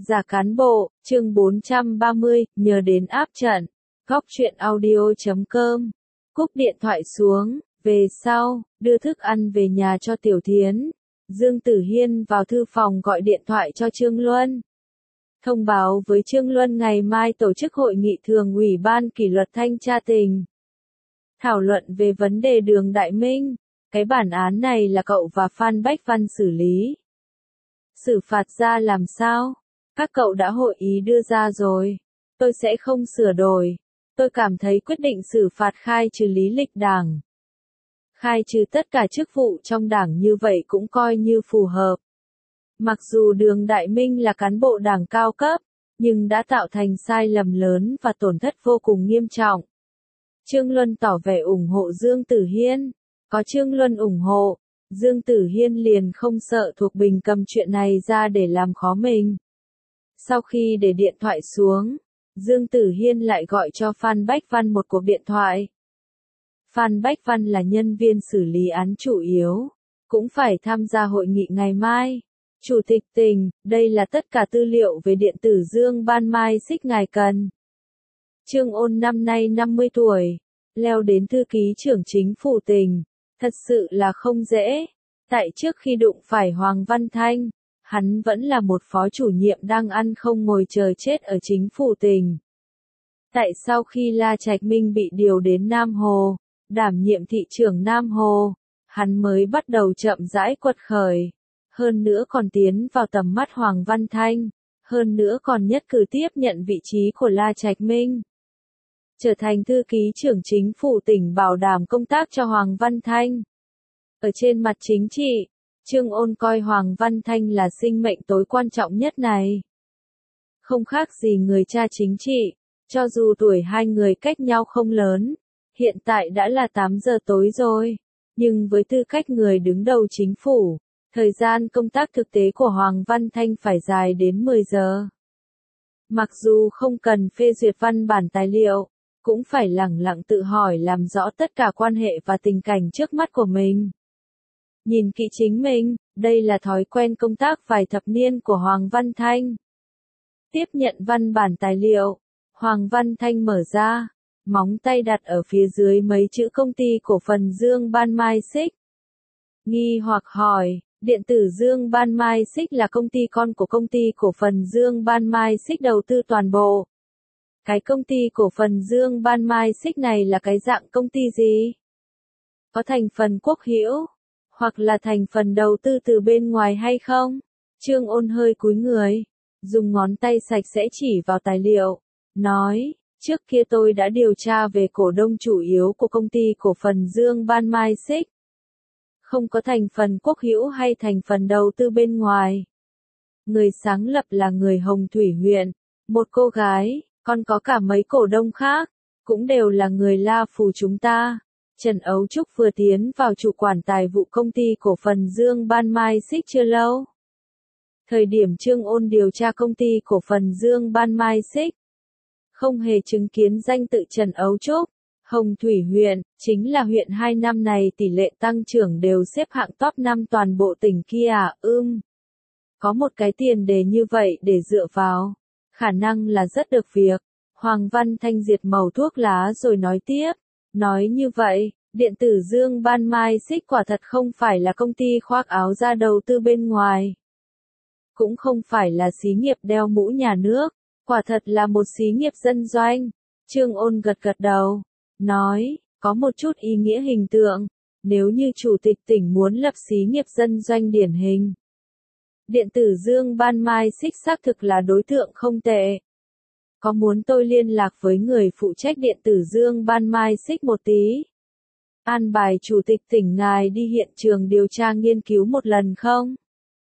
Giả cán bộ, chương 430, nhớ đến áp trận. Góc truyện audio.com. Cúp điện thoại xuống, về sau, đưa thức ăn về nhà cho Tiểu Thiến. Dương Tử Hiên vào thư phòng gọi điện thoại cho Trương Luân. Thông báo với Trương Luân ngày mai tổ chức hội nghị thường ủy ban kỷ luật thanh tra tỉnh. Thảo luận về vấn đề đường Đại Minh. Cái bản án này là cậu và Phan Bách Văn xử lý. Xử phạt ra làm sao? Các cậu đã hội ý đưa ra rồi. Tôi sẽ không sửa đổi. Tôi cảm thấy quyết định xử phạt khai trừ lý lịch đảng. Khai trừ tất cả chức vụ trong đảng như vậy cũng coi như phù hợp. Mặc dù Đường Đại Minh là cán bộ đảng cao cấp, nhưng đã tạo thành sai lầm lớn và tổn thất vô cùng nghiêm trọng. Trương Luân tỏ vẻ ủng hộ Dương Tử Hiên. Có Trương Luân ủng hộ, Dương Tử Hiên liền không sợ Thuộc Bình cầm chuyện này ra để làm khó mình. Sau khi để điện thoại xuống, Dương Tử Hiên lại gọi cho Phan Bách Văn một cuộc điện thoại. Phan Bách Văn là nhân viên xử lý án chủ yếu, cũng phải tham gia hội nghị ngày mai. Chủ tịch tỉnh, đây là tất cả tư liệu về điện tử Dương Ban Mai Xích ngài cần. Trương Ôn năm nay 50 tuổi, leo đến thư ký trưởng chính phủ tỉnh, thật sự là không dễ. Tại trước khi đụng phải Hoàng Văn Thanh, hắn vẫn là một phó chủ nhiệm đang ăn không ngồi chờ chết ở chính phủ tỉnh. Tại sau khi La Trạch Minh bị điều đến Nam Hồ, đảm nhiệm thị trưởng Nam Hồ, hắn mới bắt đầu chậm rãi quật khởi. Hơn nữa còn tiến vào tầm mắt Hoàng Văn Thanh, hơn nữa còn nhất cử tiếp nhận vị trí của La Trạch Minh. Trở thành thư ký trưởng chính phủ tỉnh bảo đảm công tác cho Hoàng Văn Thanh. Ở trên mặt chính trị, Trương Ôn coi Hoàng Văn Thanh là sinh mệnh tối quan trọng nhất này. Không khác gì người cha chính trị, cho dù tuổi hai người cách nhau không lớn, hiện tại đã là 8 giờ tối rồi, nhưng với tư cách người đứng đầu chính phủ, thời gian công tác thực tế của Hoàng Văn Thanh phải dài đến 10 giờ. Mặc dù không cần phê duyệt văn bản tài liệu, cũng phải lẳng lặng tự hỏi làm rõ tất cả quan hệ và tình cảnh trước mắt của mình. Nhìn kỹ chính mình, đây là thói quen công tác vài thập niên của Hoàng Văn Thanh. Tiếp nhận văn bản tài liệu, Hoàng Văn Thanh mở ra, móng tay đặt ở phía dưới mấy chữ công ty cổ phần Dương Ban Mai Xích. Nghi hoặc hỏi, điện tử Dương Ban Mai Xích là công ty con của công ty cổ phần Dương Ban Mai Xích đầu tư toàn bộ. Cái công ty cổ phần Dương Ban Mai Xích này là cái dạng công ty gì? Có thành phần quốc hữu, hoặc là thành phần đầu tư từ bên ngoài hay không? Trương Ôn hơi cúi người, dùng ngón tay sạch sẽ chỉ vào tài liệu, nói, trước kia tôi đã điều tra về cổ đông chủ yếu của công ty cổ phần Dương Ban Mai Xích. Không có thành phần quốc hữu hay thành phần đầu tư bên ngoài. Người sáng lập là người Hồng Thủy huyện, một cô gái, còn có cả mấy cổ đông khác, cũng đều là người La Phù chúng ta. Trần Ấu Trúc vừa tiến vào chủ quản tài vụ công ty cổ phần Dương Ban Mai Xích chưa lâu. Thời điểm Trương Ôn điều tra công ty cổ phần Dương Ban Mai Xích, không hề chứng kiến danh tự Trần Ấu Trúc. Hồng Thủy huyện, chính là huyện 2 năm này tỷ lệ tăng trưởng đều xếp hạng top 5 toàn bộ tỉnh kia à, Có một cái tiền đề như vậy để dựa vào, khả năng là rất được việc. Hoàng Văn Thanh diệt màu thuốc lá rồi nói tiếp, nói như vậy, điện tử Dương Ban Mai Xích quả thật không phải là công ty khoác áo ra đầu tư bên ngoài. Cũng không phải là xí nghiệp đeo mũ nhà nước, quả thật là một xí nghiệp dân doanh. Trương Ôn gật gật đầu, nói, có một chút ý nghĩa hình tượng, nếu như chủ tịch tỉnh muốn lập xí nghiệp dân doanh điển hình. Điện tử Dương Ban Mai Xích xác thực là đối tượng không tệ. Có muốn tôi liên lạc với người phụ trách điện tử Dương Ban Mai Xích một tí? An bài chủ tịch tỉnh ngài đi hiện trường điều tra nghiên cứu một lần không?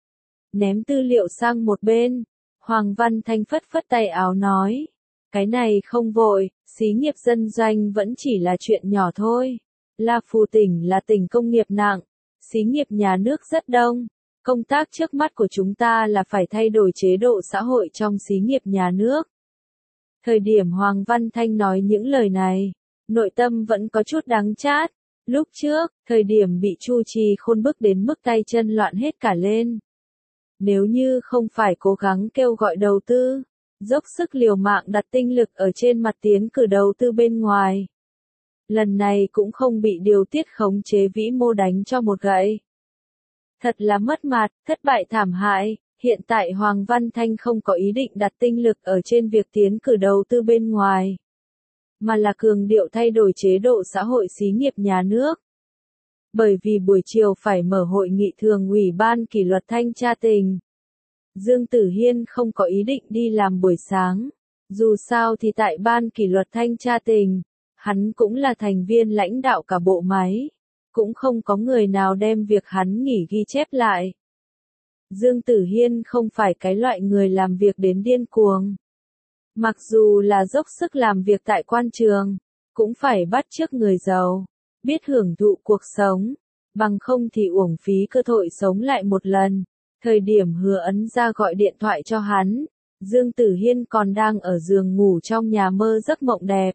Ném tư liệu sang một bên, Hoàng Văn Thanh phất phất tay áo nói. Cái này không vội, xí nghiệp dân doanh vẫn chỉ là chuyện nhỏ thôi. La Phù tỉnh là tỉnh công nghiệp nặng, xí nghiệp nhà nước rất đông. Công tác trước mắt của chúng ta là phải thay đổi chế độ xã hội trong xí nghiệp nhà nước. Thời điểm Hoàng Văn Thanh nói những lời này, nội tâm vẫn có chút đắng chát. Lúc trước, thời điểm bị Chu Trì Khôn bức đến mức tay chân loạn hết cả lên. Nếu như không phải cố gắng kêu gọi đầu tư, dốc sức liều mạng đặt tinh lực ở trên mặt tiến cử đầu tư bên ngoài, lần này cũng không bị điều tiết khống chế vĩ mô đánh cho một gậy. Thật là mất mặt, thất bại thảm hại. Hiện tại Hoàng Văn Thanh không có ý định đặt tinh lực ở trên việc tiến cử đầu tư bên ngoài, mà là cường điệu thay đổi chế độ xã hội xí nghiệp nhà nước. Bởi vì buổi chiều phải mở hội nghị thường ủy ban kỷ luật thanh tra tỉnh, Dương Tử Hiên không có ý định đi làm buổi sáng. Dù sao thì tại ban kỷ luật thanh tra tỉnh, hắn cũng là thành viên lãnh đạo cả bộ máy, cũng không có người nào đem việc hắn nghỉ ghi chép lại. Dương Tử Hiên không phải cái loại người làm việc đến điên cuồng. Mặc dù là dốc sức làm việc tại quan trường, cũng phải bắt chước người giàu, biết hưởng thụ cuộc sống, bằng không thì uổng phí cơ hội sống lại một lần. Thời điểm Hứa Ấn Gia gọi điện thoại cho hắn, Dương Tử Hiên còn đang ở giường ngủ trong nhà mơ giấc mộng đẹp.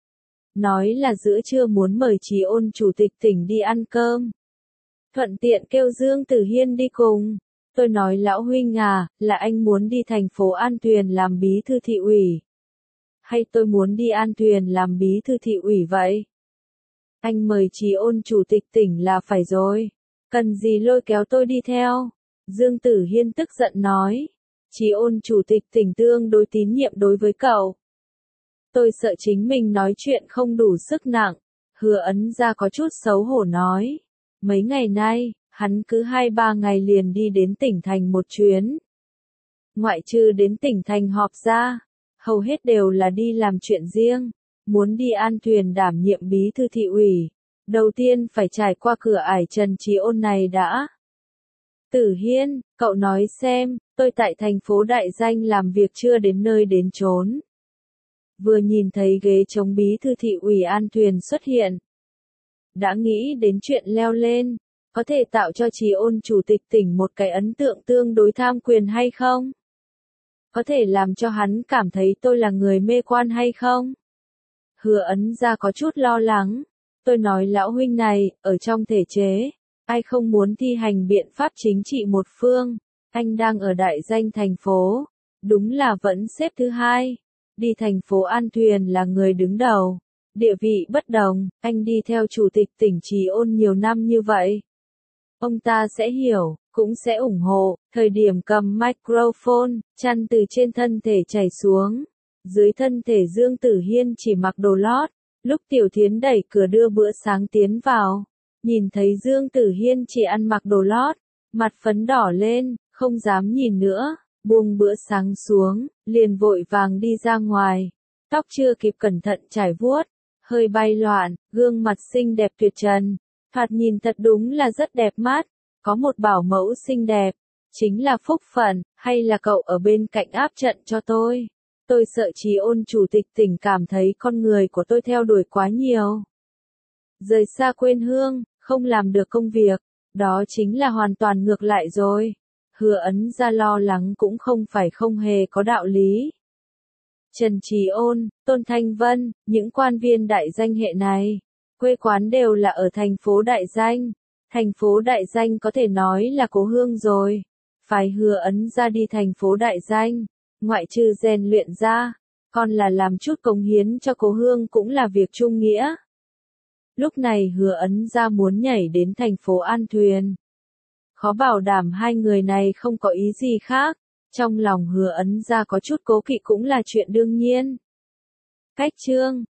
Nói là giữa trưa muốn mời Trí Ôn chủ tịch tỉnh đi ăn cơm. Thuận tiện kêu Dương Tử Hiên đi cùng. Tôi nói lão huynh à, là anh muốn đi thành phố An Tuyền làm bí thư thị ủy? Hay tôi muốn đi An Tuyền làm bí thư thị ủy vậy? Anh mời Trí Ôn chủ tịch tỉnh là phải rồi. Cần gì lôi kéo tôi đi theo? Dương Tử Hiên tức giận nói. Trí Ôn chủ tịch tỉnh tương đối tín nhiệm đối với cậu. Tôi sợ chính mình nói chuyện không đủ sức nặng. Hứa Ấn Gia có chút xấu hổ nói. Mấy ngày nay, hắn cứ 2-3 ngày liền đi đến tỉnh thành một chuyến. Ngoại trừ đến tỉnh thành họp ra, hầu hết đều là đi làm chuyện riêng. Muốn đi An Tuyền đảm nhiệm bí thư thị ủy, đầu tiên phải trải qua cửa ải Trần Trí Ôn này đã. Tử Hiên, cậu nói xem, tôi tại thành phố đại danh làm việc chưa đến nơi đến chốn. Vừa nhìn thấy ghế trống bí thư thị ủy An Tuyền xuất hiện, đã nghĩ đến chuyện leo lên, có thể tạo cho Trí Ôn chủ tịch tỉnh một cái ấn tượng tương đối tham quyền hay không? Có thể làm cho hắn cảm thấy tôi là người mê quan hay không? Hứa Ấn Gia có chút lo lắng. Tôi nói lão huynh này, ở trong thể chế, ai không muốn thi hành biện pháp chính trị một phương, anh đang ở đại danh thành phố, đúng là vẫn xếp thứ 2. Đi thành phố An Tuyền là người đứng đầu, địa vị bất đồng, anh đi theo chủ tịch tỉnh Trí Ôn nhiều năm như vậy. Ông ta sẽ hiểu, cũng sẽ ủng hộ. Thời điểm cầm microphone, chăn từ trên thân thể chảy xuống. Dưới thân thể Dương Tử Hiên chỉ mặc đồ lót. Lúc Tiểu Thiến đẩy cửa đưa bữa sáng tiến vào, nhìn thấy Dương Tử Hiên chỉ ăn mặc đồ lót, mặt phấn đỏ lên, không dám nhìn nữa, buông bữa sáng xuống, liền vội vàng đi ra ngoài. Tóc chưa kịp cẩn thận trải vuốt, hơi bay loạn, gương mặt xinh đẹp tuyệt trần. Thoạt nhìn thật đúng là rất đẹp mắt, có một bảo mẫu xinh đẹp, chính là phúc phận, hay là cậu ở bên cạnh áp trận cho tôi? Tôi sợ Trí Ôn chủ tịch tỉnh cảm thấy con người của tôi theo đuổi quá nhiều. Rời xa quê hương, không làm được công việc, đó chính là hoàn toàn ngược lại rồi. Hứa Ấn Gia lo lắng cũng không phải không hề có đạo lý. Trần Trí Ôn, Tôn Thanh Vân, những quan viên đại danh hệ này, quê quán đều là ở thành phố đại danh. Thành phố đại danh có thể nói là cố hương rồi. Phải Hứa Ấn Gia đi thành phố đại danh, ngoại trừ rèn luyện ra, còn là làm chút cống hiến cho cố hương cũng là việc trung nghĩa. Lúc này Hứa Ấn Gia muốn nhảy đến thành phố An Tuyền. Khó bảo đảm hai người này không có ý gì khác. Trong lòng Hứa Ấn Gia có chút cố kỵ cũng là chuyện đương nhiên. Cách chương